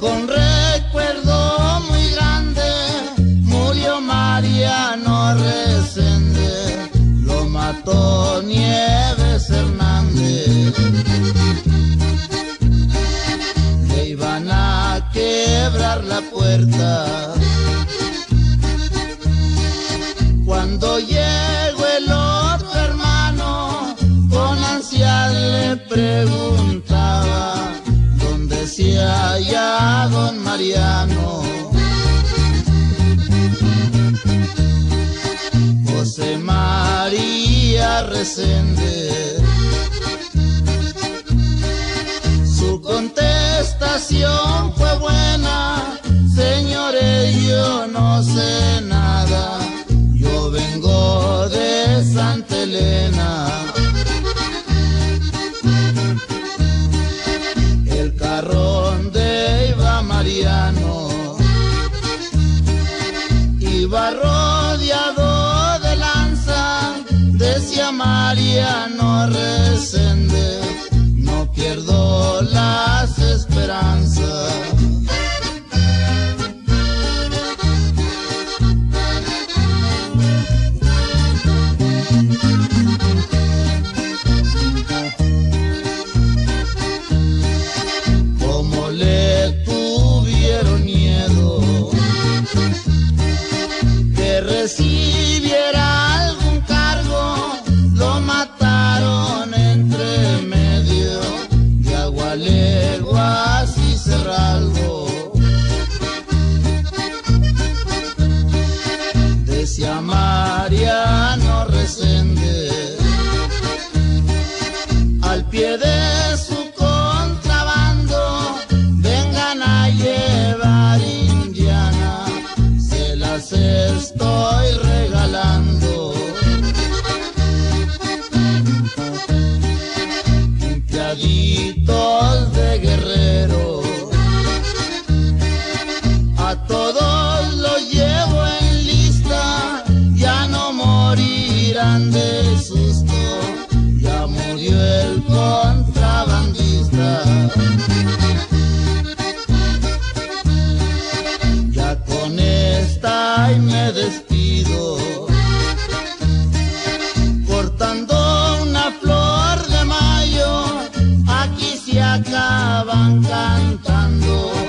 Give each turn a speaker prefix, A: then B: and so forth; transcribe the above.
A: con recuerdo muy grande murió Mariano Resende, lo mató Nieves Hernández. Le iban a quebrar la puerta cuando llegó el otro hermano, con ansia le preguntaba dónde se halla don Mariano. José María Resende, su contestación fue buena: señores, yo no sé nada, yo vengo de Santa Elena. El carro donde iba Mariano iba rodeado de lanza, decía Mariano Resende, no pierdo las esperanzas. Como le tuvieron miedo que recibiera algún cargo, lo mataron entre medio de Agualeguas y Cerralbo. Decía Mariano Resende, al pie de su contrabando vengan a llevar Indiana, se las estoy regalando. Limpiaditos de Guerrero, a todos los llevo en lista, ya no morirán de susto, ya murió el contrabandista. Ya con esta y me despido, cortando una flor de mayo, aquí se acaban cantando